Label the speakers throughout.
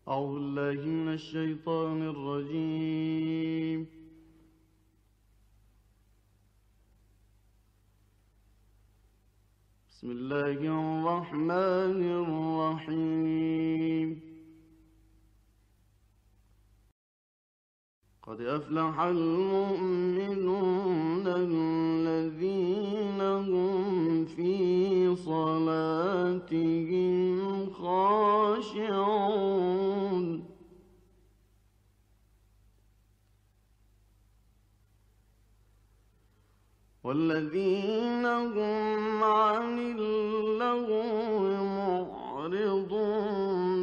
Speaker 1: أعوذ بالله من الشيطان الرجيم. بسم الله الرحمن الرحيم. قد أفلح المؤمنون الذين هم في صلاتهم خاشعون والذين هم عن اللغو معرضون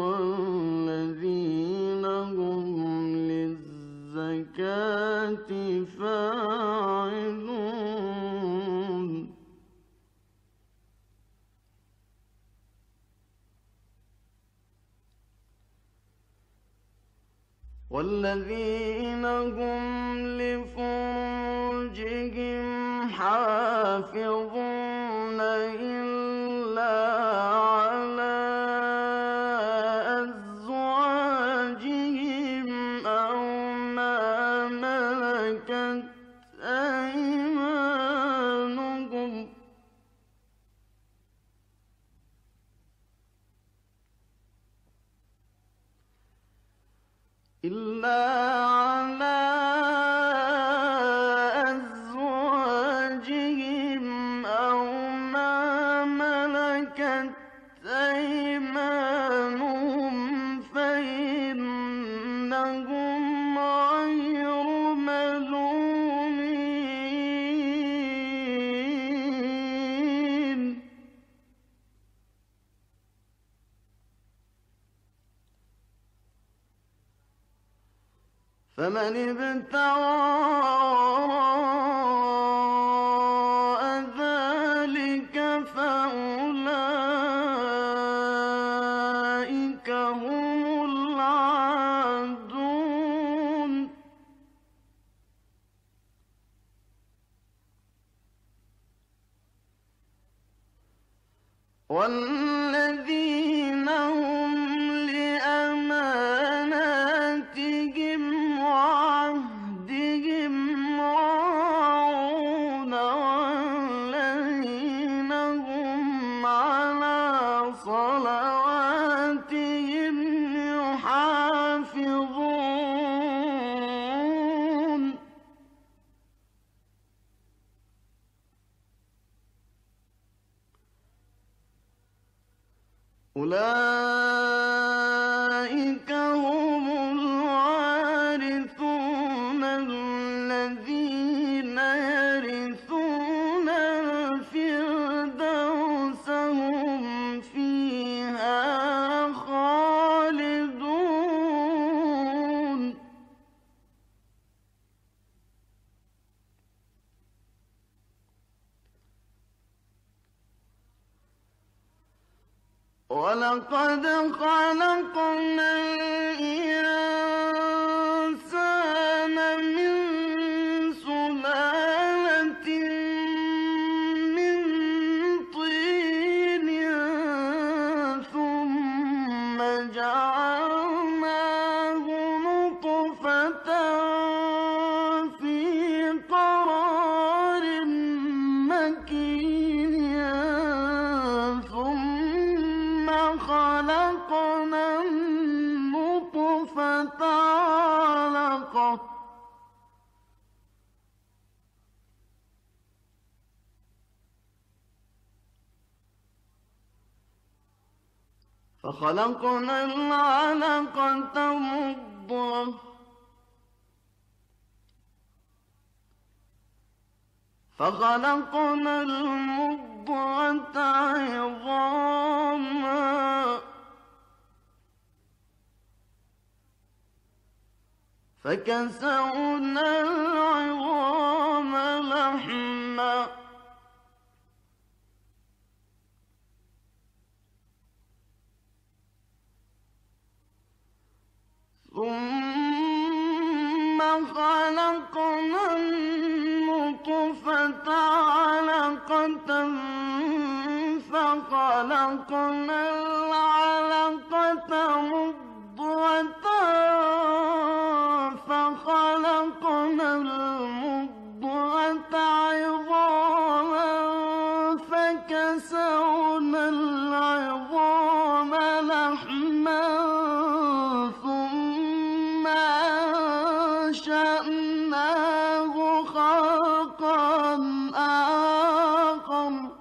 Speaker 1: والذين هم للزكاة فاعلون والذين هم لفروجهم حافظون إلا على أزواجهم أو ما ملكت أيمانهم فإنهم غير ملومين فمن ابتغى وراء ذلك فأولئك هم العادون والذين هم لأماناتهم وعهدهم راعون والذين هم على صلواتهم يحافظون أولئك هم الوارثون الذين يرثون الفردوس هم فيها خالدون ولقد خلقنا الإنسان من سلالة من طين ثم جعلناه نطفة في قرار مكين ثم خلقنا النطفة علقة فخلقنا العلقة مضغة فخلقنا المضغة عظاما فكسونا العظام لحما ثم خلقنا النطفة علقة فخلقنا العلقة مضغة ثم أنشأناه خلقا آخر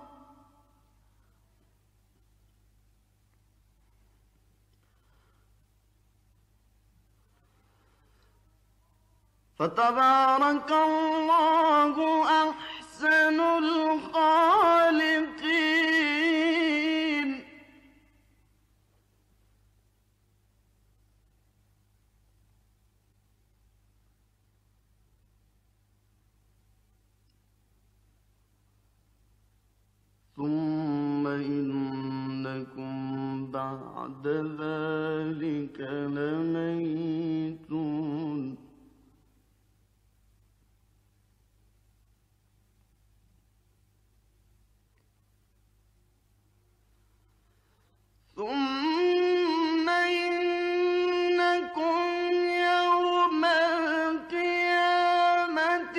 Speaker 1: فتبارك الله أحسن الخالقين. ثم إنكم بعد ذلك لميتون. ثم إنكم يوم القيامة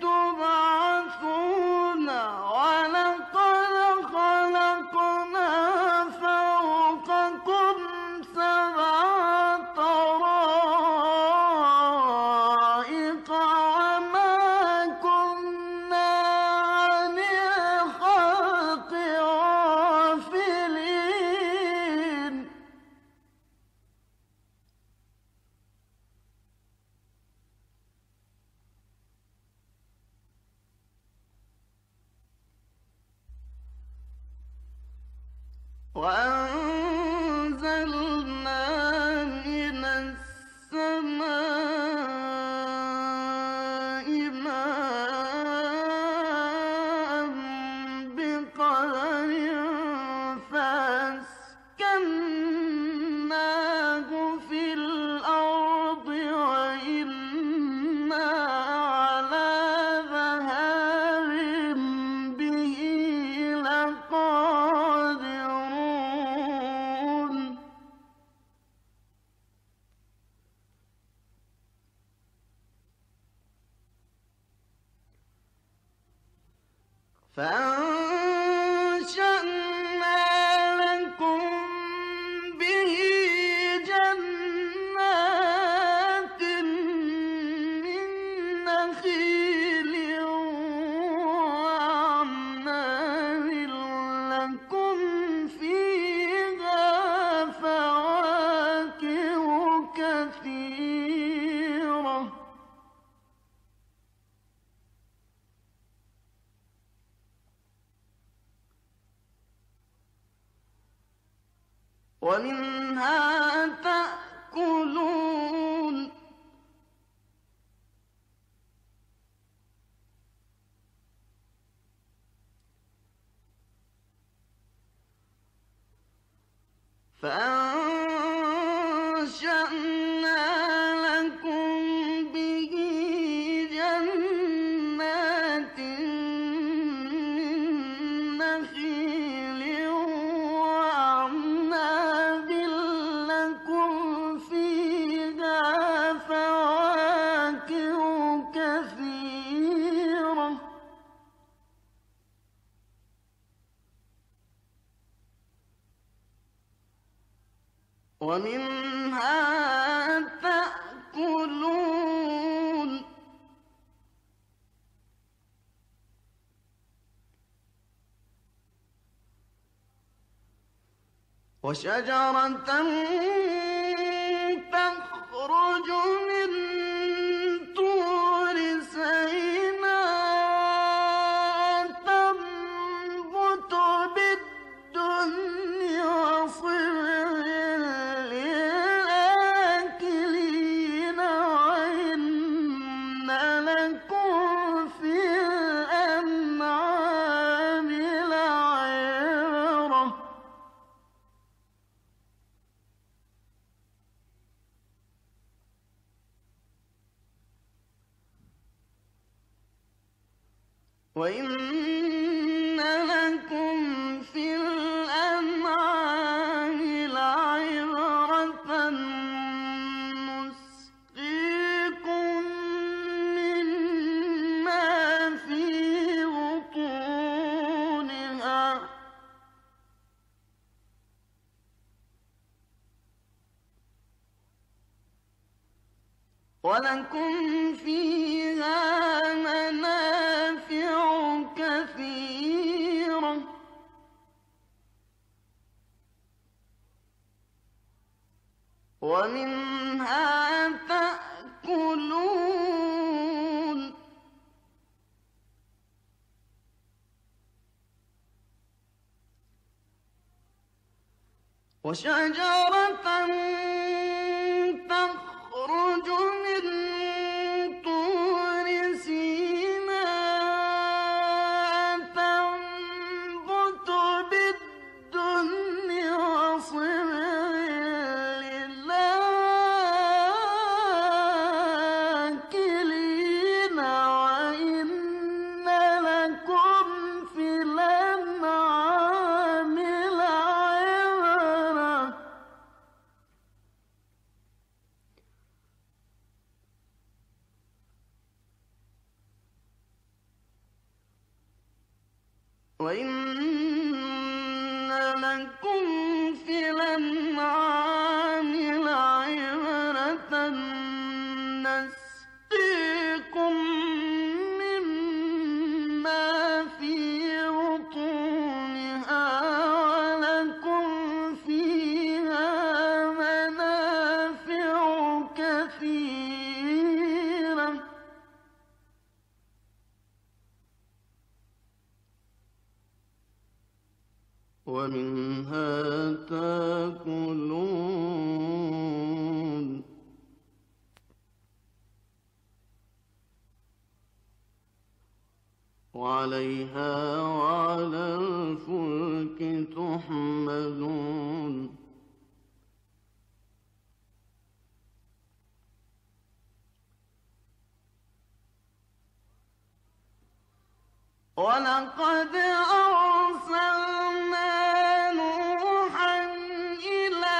Speaker 1: تبعثون ولقد خلقنا فوقكم سبع طرائق وما كنا عن الخلق غافلين. وأنزلنا من السماء ماء بقدر فأسكناه في الأرض وإنا على ذهاب به لقادرون. فأنشأنا لكم به جنات من نخيل وأعناب لكم فيها فواكه كثيرة ومنها تأكلون. فأنشأنا لكم به جنات من نخيل وأعناب لكم فيها فواكه كثيرة ومنها تأكلون. وشجرة تخرج من طور سيناء تنبت بالدهن وصبغ للآكلين وإن لكم في الأنعام لعبرة. وإن لكم في الأنعام لعبرة نسقيكم مما في بطونها ولكم فيها منافع كثيرة ومنها تأكلون وشجرة تخرج من طور سيناء تنبت بالدهن وصبغ للآكلين وإن لكم في الأنعام لعبرة وإن لكم في الأنعام لعبرة نسقيكم مما في بطونها ولكم فيها منافع كثيرة ومنها تأكلون وعليها وعلى الفلك تحملون ولقد أرسلنا نوحا إلى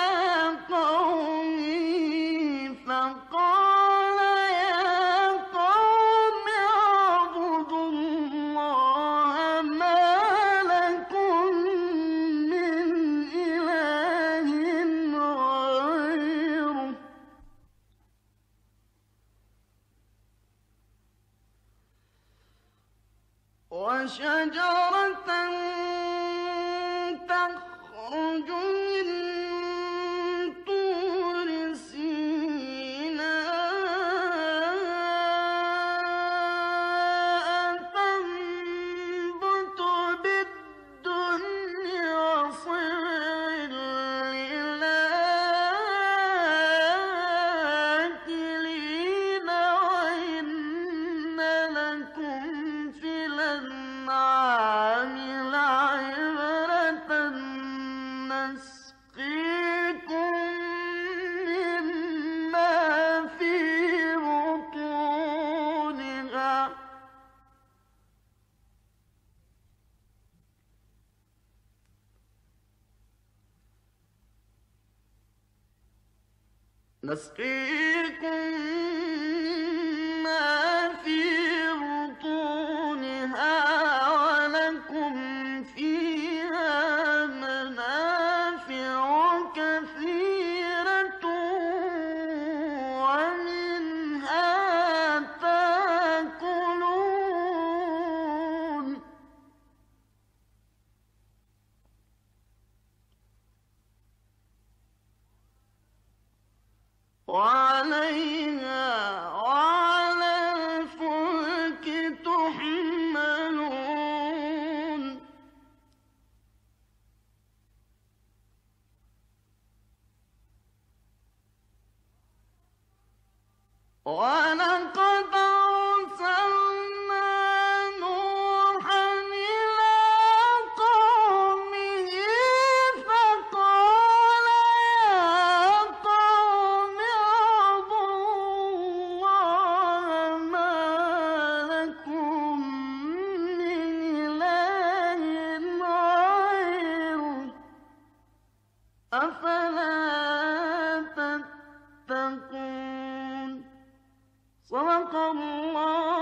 Speaker 1: قومه فقال يا قوم اعبدوا الله ما لكم من إله غيره وشجرة تخرج من طور سيناء تنبت بالدهن وصبغ للآكلين وإن لكم في الأنعام لعبرة نسقيكم مما في بطونها ولكم فيها منافع كثيرة ومنها تأكلون وعليها وعلى الفلك تحملون ولقد أرسلنا نوحا إلى قومه فقال يا قوم اعبدوا الله ما لكم من إله غيره أفلا تتقون صدق الله